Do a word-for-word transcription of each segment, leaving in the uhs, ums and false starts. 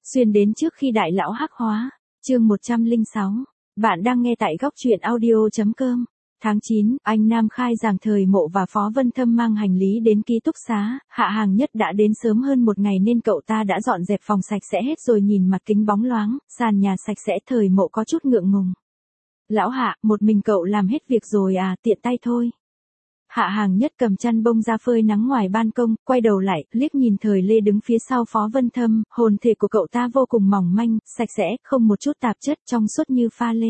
Xuyên đến trước khi đại lão hắc hóa. Chương một trăm lẻ sáu. Bạn đang nghe tại góc truyện audio.com. Tháng chín, anh Nam khai giảng Thời Mộ và Phó Vân Thâm mang hành lý đến ký túc xá, Hạ Hàng Nhất đã đến sớm hơn một ngày nên cậu ta đã dọn dẹp phòng sạch sẽ hết rồi, nhìn mặt kính bóng loáng, sàn nhà sạch sẽ. Thời Mộ có chút ngượng ngùng. Lão Hạ, một mình cậu làm hết việc rồi à, tiện tay thôi. Hạ Hàng Nhất cầm chăn bông ra phơi nắng ngoài ban công, quay đầu lại, liếc nhìn Thời Lê đứng phía sau Phó Vân Thâm, hồn thể của cậu ta vô cùng mỏng manh, sạch sẽ, không một chút tạp chất, trong suốt như pha lê.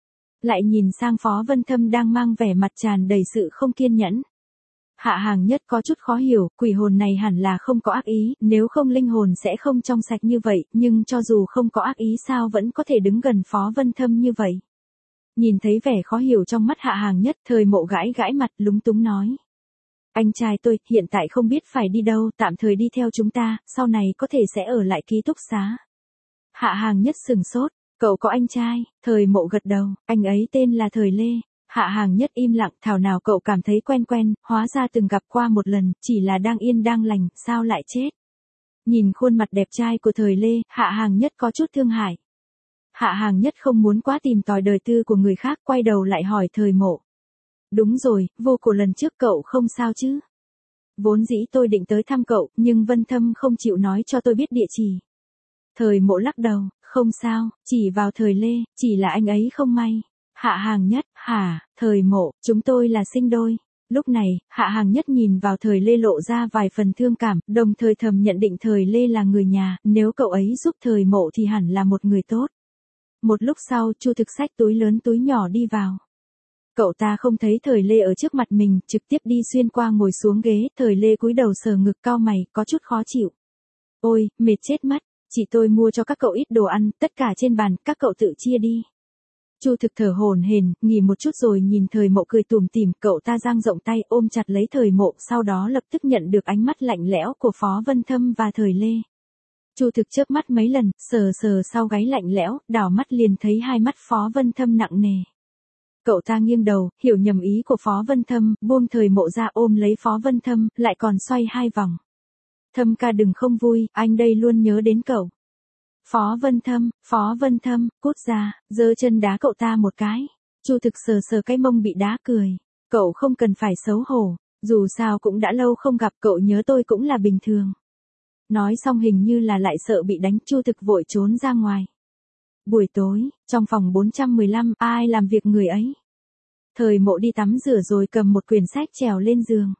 Lại nhìn sang Phó Vân Thâm đang mang vẻ mặt tràn đầy sự không kiên nhẫn. Hạ Hàng Nhất có chút khó hiểu, quỷ hồn này hẳn là không có ác ý, nếu không linh hồn sẽ không trong sạch như vậy, nhưng cho dù không có ác ý sao vẫn có thể đứng gần Phó Vân Thâm như vậy. Nhìn thấy vẻ khó hiểu trong mắt Hạ Hàng Nhất, Thời Mộ gãi gãi mặt, lúng túng nói. Anh trai tôi, hiện tại không biết phải đi đâu, tạm thời đi theo chúng ta, sau này có thể sẽ ở lại ký túc xá. Hạ Hàng Nhất sừng sốt, cậu có anh trai? Thời Mộ gật đầu, anh ấy tên là Thời Lê. Hạ Hàng Nhất im lặng, thảo nào cậu cảm thấy quen quen, hóa ra từng gặp qua một lần, chỉ là đang yên đang lành, sao lại chết? Nhìn khuôn mặt đẹp trai của Thời Lê, Hạ Hàng Nhất có chút thương hại. Hạ Hàng Nhất không muốn quá tìm tòi đời tư của người khác, quay đầu lại hỏi Thời Mộ. Đúng rồi, vô cổ lần trước cậu không sao chứ? Vốn dĩ tôi định tới thăm cậu, nhưng Vân Thâm không chịu nói cho tôi biết địa chỉ. Thời Mộ lắc đầu, không sao, chỉ vào Thời Lê, chỉ là anh ấy không may. Hạ Hàng Nhất, hả, Thời Mộ, chúng tôi là sinh đôi. Lúc này, Hạ Hàng Nhất nhìn vào Thời Lê lộ ra vài phần thương cảm, đồng thời thầm nhận định Thời Lê là người nhà, nếu cậu ấy giúp Thời Mộ thì hẳn là một người tốt. Một lúc sau, Chu Thực xách túi lớn túi nhỏ đi vào. Cậu ta không thấy Thời Lê ở trước mặt mình, trực tiếp đi xuyên qua ngồi xuống ghế, Thời Lê cúi đầu sờ ngực cau mày, có chút khó chịu. Ôi, mệt chết mất, chị tôi mua cho các cậu ít đồ ăn, tất cả trên bàn, các cậu tự chia đi. Chu Thực thở hổn hển, nghỉ một chút rồi nhìn Thời Mộ cười tủm tỉm, cậu ta dang rộng tay ôm chặt lấy Thời Mộ, sau đó lập tức nhận được ánh mắt lạnh lẽo của Phó Vân Thâm và Thời Lê. Chu Thực chớp mắt mấy lần, sờ sờ sau gáy lạnh lẽo, đảo mắt liền thấy hai mắt Phó Vân Thâm nặng nề. Cậu ta nghiêng đầu, hiểu nhầm ý của Phó Vân Thâm, buông Thời Mộ ra ôm lấy Phó Vân Thâm, lại còn xoay hai vòng. Thâm ca đừng không vui, anh đây luôn nhớ đến cậu. Phó Vân Thâm, Phó Vân Thâm, cút ra, giơ chân đá cậu ta một cái. Chu Thực sờ sờ cái mông bị đá cười. Cậu không cần phải xấu hổ, dù sao cũng đã lâu không gặp, cậu nhớ tôi cũng là bình thường. Nói xong hình như là lại sợ bị đánh, Chu Thực vội trốn ra ngoài. Buổi tối, trong phòng bốn trăm mười lăm, ai làm việc người ấy. Thời Mộ đi tắm rửa rồi cầm một quyển sách trèo lên giường.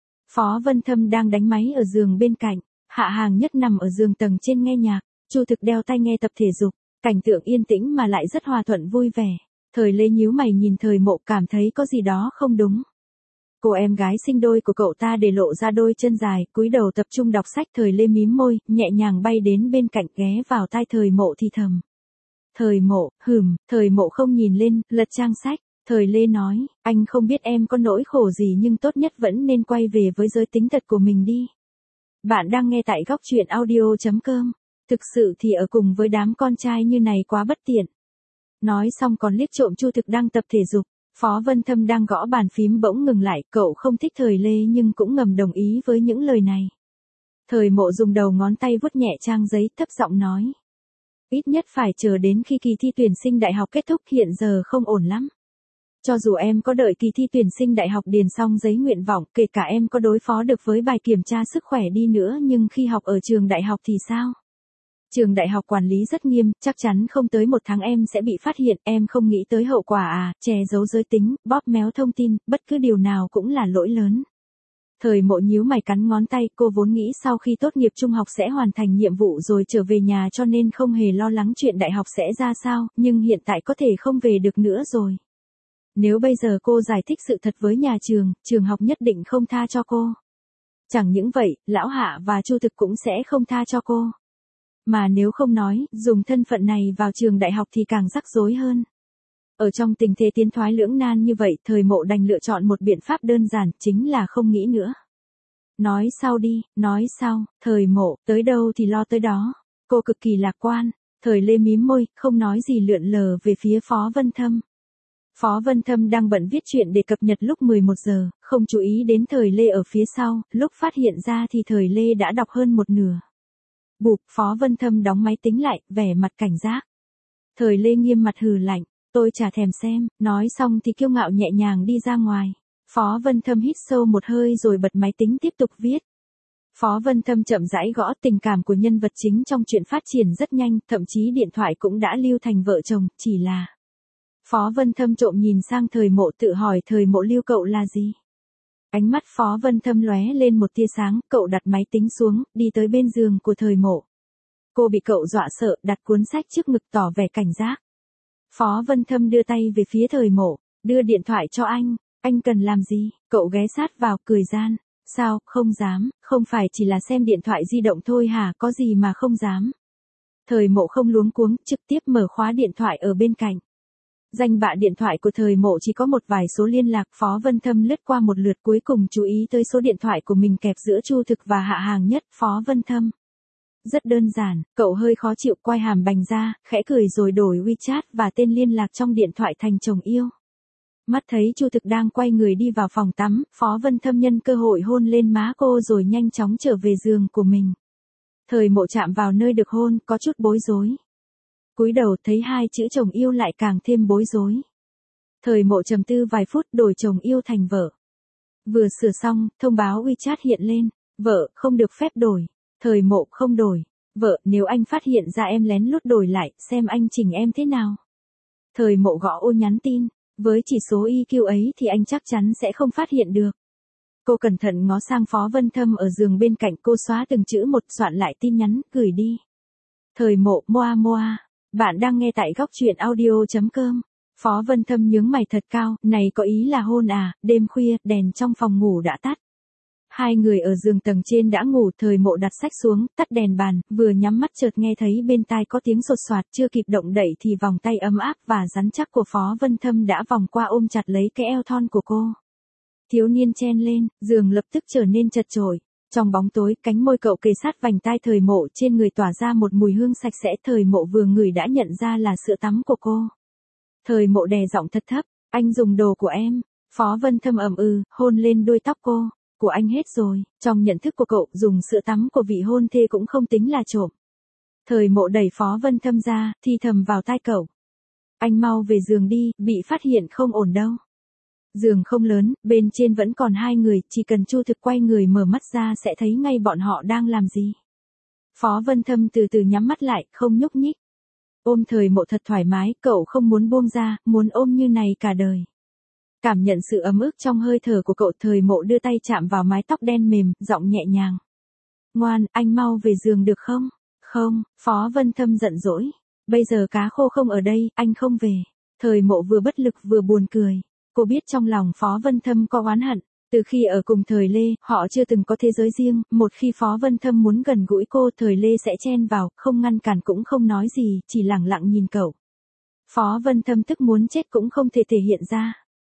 Phó Vân Thâm đang đánh máy ở giường bên cạnh, Hạ Hàng Nhất nằm ở giường tầng trên nghe nhạc, Chu Thực đeo tai nghe tập thể dục, cảnh tượng yên tĩnh mà lại rất hòa thuận vui vẻ. Thời Lê nhíu mày nhìn Thời Mộ, cảm thấy có gì đó không đúng. Cô em gái sinh đôi của cậu ta để lộ ra đôi chân dài, cúi đầu tập trung đọc sách. Thời Lê mím môi, nhẹ nhàng bay đến bên cạnh ghé vào tai Thời Mộ thì thầm. Thời Mộ, hừm, Thời Mộ không nhìn lên, lật trang sách. Thời Lê nói, anh không biết em có nỗi khổ gì nhưng tốt nhất vẫn nên quay về với giới tính thật của mình đi. Bạn đang nghe tại góc truyện audio.com. Thực sự thì ở cùng với đám con trai như này quá bất tiện. Nói xong còn liếc trộm Chu Thực đang tập thể dục. Phó Vân Thâm đang gõ bàn phím bỗng ngừng lại, cậu không thích Thời Lê nhưng cũng ngầm đồng ý với những lời này. Thời Mộ dùng đầu ngón tay vuốt nhẹ trang giấy, thấp giọng nói. Ít nhất phải chờ đến khi kỳ thi tuyển sinh đại học kết thúc, hiện giờ không ổn lắm. Cho dù em có đợi kỳ thi tuyển sinh đại học điền xong giấy nguyện vọng, kể cả em có đối phó được với bài kiểm tra sức khỏe đi nữa nhưng khi học ở trường đại học thì sao? Trường đại học quản lý rất nghiêm, chắc chắn không tới một tháng em sẽ bị phát hiện, em không nghĩ tới hậu quả à, che giấu giới tính, bóp méo thông tin, bất cứ điều nào cũng là lỗi lớn. Thời Mộ nhíu mày cắn ngón tay, cô vốn nghĩ sau khi tốt nghiệp trung học sẽ hoàn thành nhiệm vụ rồi trở về nhà cho nên không hề lo lắng chuyện đại học sẽ ra sao, nhưng hiện tại có thể không về được nữa rồi. Nếu bây giờ cô giải thích sự thật với nhà trường, trường học nhất định không tha cho cô. Chẳng những vậy, Lão Hạ và Chu Thực cũng sẽ không tha cho cô. Mà nếu không nói, dùng thân phận này vào trường đại học thì càng rắc rối hơn. Ở trong tình thế tiến thoái lưỡng nan như vậy, Thời Mộ đành lựa chọn một biện pháp đơn giản, chính là không nghĩ nữa. Nói sau đi, nói sau, Thời Mộ, tới đâu thì lo tới đó. Cô cực kỳ lạc quan. Thời Lê mím môi, không nói gì lượn lờ về phía Phó Vân Thâm. Phó Vân Thâm đang bận viết chuyện để cập nhật lúc mười một giờ, không chú ý đến Thời Lê ở phía sau, lúc phát hiện ra thì Thời Lê đã đọc hơn một nửa. Bụp, Phó Vân Thâm đóng máy tính lại, vẻ mặt cảnh giác. Thời Lê nghiêm mặt hừ lạnh, tôi chả thèm xem, nói xong thì kiêu ngạo nhẹ nhàng đi ra ngoài. Phó Vân Thâm hít sâu một hơi rồi bật máy tính tiếp tục viết. Phó Vân Thâm chậm rãi gõ, tình cảm của nhân vật chính trong chuyện phát triển rất nhanh, thậm chí điện thoại cũng đã lưu thành vợ chồng, chỉ là... Phó Vân Thâm trộm nhìn sang Thời Mộ, tự hỏi Thời Mộ lưu cậu là gì? Ánh mắt Phó Vân Thâm lóe lên một tia sáng, cậu đặt máy tính xuống, đi tới bên giường của Thời Mộ. Cô bị cậu dọa sợ, đặt cuốn sách trước ngực tỏ vẻ cảnh giác. Phó Vân Thâm đưa tay về phía Thời Mộ, đưa điện thoại cho anh, anh cần làm gì? Cậu ghé sát vào, cười gian. Sao, không dám, không phải chỉ là xem điện thoại di động thôi hả, có gì mà không dám. Thời Mộ không luống cuống, trực tiếp mở khóa điện thoại ở bên cạnh. Danh bạ điện thoại của Thời Mộ chỉ có một vài số liên lạc. Phó Vân Thâm lướt qua một lượt, cuối cùng chú ý tới số điện thoại của mình kẹp giữa Chu Thực và Hạ Hàng Nhất. Phó Vân Thâm. Rất đơn giản, cậu hơi khó chịu, quay hàm bành ra, khẽ cười rồi đổi WeChat và tên liên lạc trong điện thoại thành chồng yêu. Mắt thấy Chu Thực đang quay người đi vào phòng tắm, Phó Vân Thâm nhân cơ hội hôn lên má cô rồi nhanh chóng trở về giường của mình. Thời Mộ chạm vào nơi được hôn, có chút bối rối. Cúi đầu thấy hai chữ chồng yêu lại càng thêm bối rối. Thời Mộ trầm tư vài phút, đổi chồng yêu thành vợ. Vừa sửa xong, thông báo WeChat hiện lên. Vợ, không được phép đổi. Thời Mộ, không đổi. Vợ, nếu anh phát hiện ra em lén lút đổi lại, xem anh chỉnh em thế nào. Thời Mộ gõ ô nhắn tin. Với chỉ số i kiu ấy thì anh chắc chắn sẽ không phát hiện được. Cô cẩn thận ngó sang Phó Vân Thâm ở giường bên cạnh, cô xóa từng chữ một, soạn lại tin nhắn, gửi đi. Thời Mộ, moa moa. Bạn đang nghe tại góc truyện audio chấm com. Phó Vân Thâm nhướng mày thật cao, này có ý là hôn à? Đêm khuya, đèn trong phòng ngủ đã tắt. Hai người ở giường tầng trên đã ngủ. Thời Mộ đặt sách xuống, tắt đèn bàn, vừa nhắm mắt chợt nghe thấy bên tai có tiếng sột soạt, chưa kịp động đậy thì vòng tay ấm áp và rắn chắc của Phó Vân Thâm đã vòng qua ôm chặt lấy cái eo thon của cô. Thiếu niên chen lên, giường lập tức trở nên chật chội. Trong bóng tối, cánh môi cậu kề sát vành tai Thời Mộ, trên người tỏa ra một mùi hương sạch sẽ. Thời Mộ vừa ngửi đã nhận ra là sữa tắm của cô. Thời Mộ đè giọng thật thấp, anh dùng đồ của em. Phó Vân Thâm ậm ừ, hôn lên đuôi tóc cô. Của anh hết rồi. Trong nhận thức của cậu, dùng sữa tắm của vị hôn thê cũng không tính là trộm. Thời Mộ đẩy Phó Vân Thâm ra, thì thầm vào tai cậu. Anh mau về giường đi, bị phát hiện không ổn đâu. Giường không lớn, bên trên vẫn còn hai người, chỉ cần Chu Thực quay người mở mắt ra sẽ thấy ngay bọn họ đang làm gì. Phó Vân Thâm từ từ nhắm mắt lại, không nhúc nhích. Ôm Thời Mộ thật thoải mái, cậu không muốn buông ra, muốn ôm như này cả đời. Cảm nhận sự ấm ức trong hơi thở của cậu, Thời Mộ đưa tay chạm vào mái tóc đen mềm, giọng nhẹ nhàng. Ngoan, anh mau về giường được không? Không, Phó Vân Thâm giận dỗi. Bây giờ cá khô không ở đây, anh không về. Thời Mộ vừa bất lực vừa buồn cười. Cô biết trong lòng Phó Vân Thâm có oán hận. Từ khi ở cùng Thời Lê, họ chưa từng có thế giới riêng. Một khi Phó Vân Thâm muốn gần gũi cô, Thời Lê sẽ chen vào, không ngăn cản cũng không nói gì, chỉ lẳng lặng nhìn cậu. Phó Vân Thâm tức muốn chết cũng không thể thể hiện ra.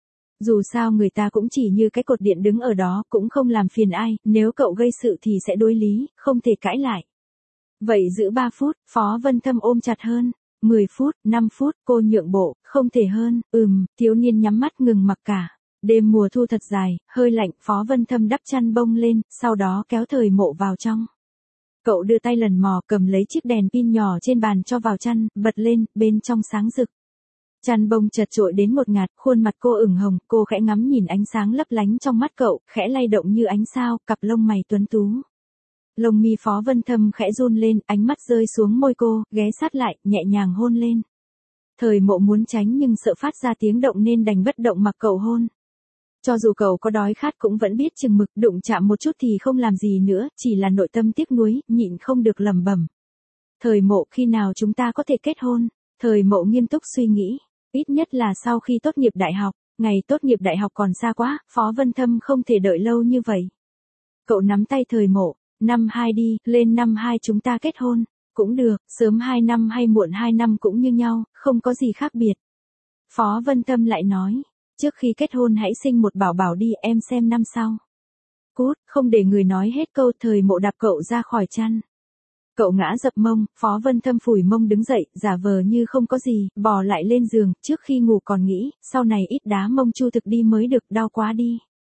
Dù sao người ta cũng chỉ như cái cột điện đứng ở đó, cũng không làm phiền ai, nếu cậu gây sự thì sẽ đối lý, không thể cãi lại. Vậy giữ ba phút, Phó Vân Thâm ôm chặt hơn. mười phút, năm phút, cô nhượng bộ, không thể hơn, ừm, thiếu niên nhắm mắt ngừng mặc cả. Đêm mùa thu thật dài, hơi lạnh, Phó Vân Thâm đắp chăn bông lên, sau đó kéo Thời Mộ vào trong. Cậu đưa tay lần mò, cầm lấy chiếc đèn pin nhỏ trên bàn cho vào chăn, bật lên, bên trong sáng rực. Chăn bông chật trội đến ngột ngạt, khuôn mặt cô ửng hồng, cô khẽ ngắm nhìn ánh sáng lấp lánh trong mắt cậu, khẽ lay động như ánh sao, cặp lông mày tuấn tú. Lông mi Phó Vân Thâm khẽ run lên, ánh mắt rơi xuống môi cô, ghé sát lại, nhẹ nhàng hôn lên. Thời Mộ muốn tránh nhưng sợ phát ra tiếng động nên đành bất động mặc cậu hôn. Cho dù cậu có đói khát cũng vẫn biết chừng mực, đụng chạm một chút thì không làm gì nữa, chỉ là nội tâm tiếc nuối, nhịn không được lẩm bẩm. Thời Mộ, khi nào chúng ta có thể kết hôn? Thời Mộ nghiêm túc suy nghĩ, ít nhất là sau khi tốt nghiệp đại học, ngày tốt nghiệp đại học còn xa quá, Phó Vân Thâm không thể đợi lâu như vậy. Cậu nắm tay Thời Mộ, năm hai đi, lên năm hai chúng ta kết hôn, cũng được, sớm hai năm hay muộn hai năm cũng như nhau, không có gì khác biệt. Phó Vân Thâm lại nói, trước khi kết hôn hãy sinh một bảo bảo đi, em xem năm sau. Cút, không để người nói hết câu, Thời Mộ đạp cậu ra khỏi chăn. Cậu ngã dập mông, Phó Vân Thâm phủi mông đứng dậy, giả vờ như không có gì, bò lại lên giường, trước khi ngủ còn nghĩ, sau này ít đá mông Chu Thực đi mới được, đau quá đi.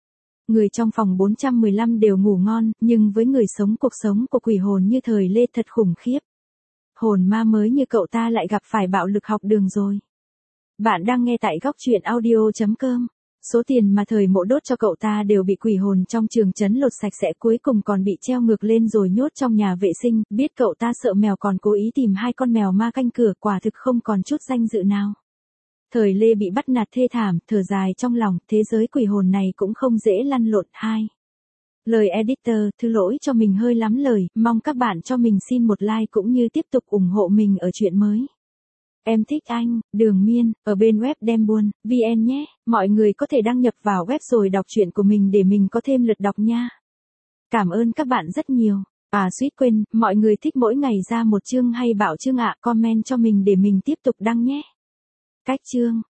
Người trong phòng bốn trăm mười lăm đều ngủ ngon, nhưng với người sống cuộc sống của quỷ hồn như thời Lê thật khủng khiếp. Hồn ma mới như cậu ta lại gặp phải bạo lực học đường rồi. Bạn đang nghe tại góc truyện audio.com. Số tiền mà thời Mộ đốt cho cậu ta đều bị quỷ hồn trong trường trấn lột sạch sẽ, cuối cùng còn bị treo ngược lên rồi nhốt trong nhà vệ sinh. Biết cậu ta sợ mèo còn cố ý tìm hai con mèo ma canh cửa, quả thực không còn chút danh dự nào. Thời Lê bị bắt nạt thê thảm, thở dài trong lòng, thế giới quỷ hồn này cũng không dễ lăn lộn. Hai. Lời editor, thứ lỗi cho mình hơi lắm lời, mong các bạn cho mình xin một like cũng như tiếp tục ủng hộ mình ở chuyện mới. Em thích anh, Đường Miên, ở bên web đem buôn, vn nhé. Mọi người có thể đăng nhập vào web rồi đọc truyện của mình để mình có thêm lượt đọc nha. Cảm ơn các bạn rất nhiều. À suýt quên, mọi người thích mỗi ngày ra một chương hay bảo chương ạ, comment cho mình để mình tiếp tục đăng nhé. Cách chương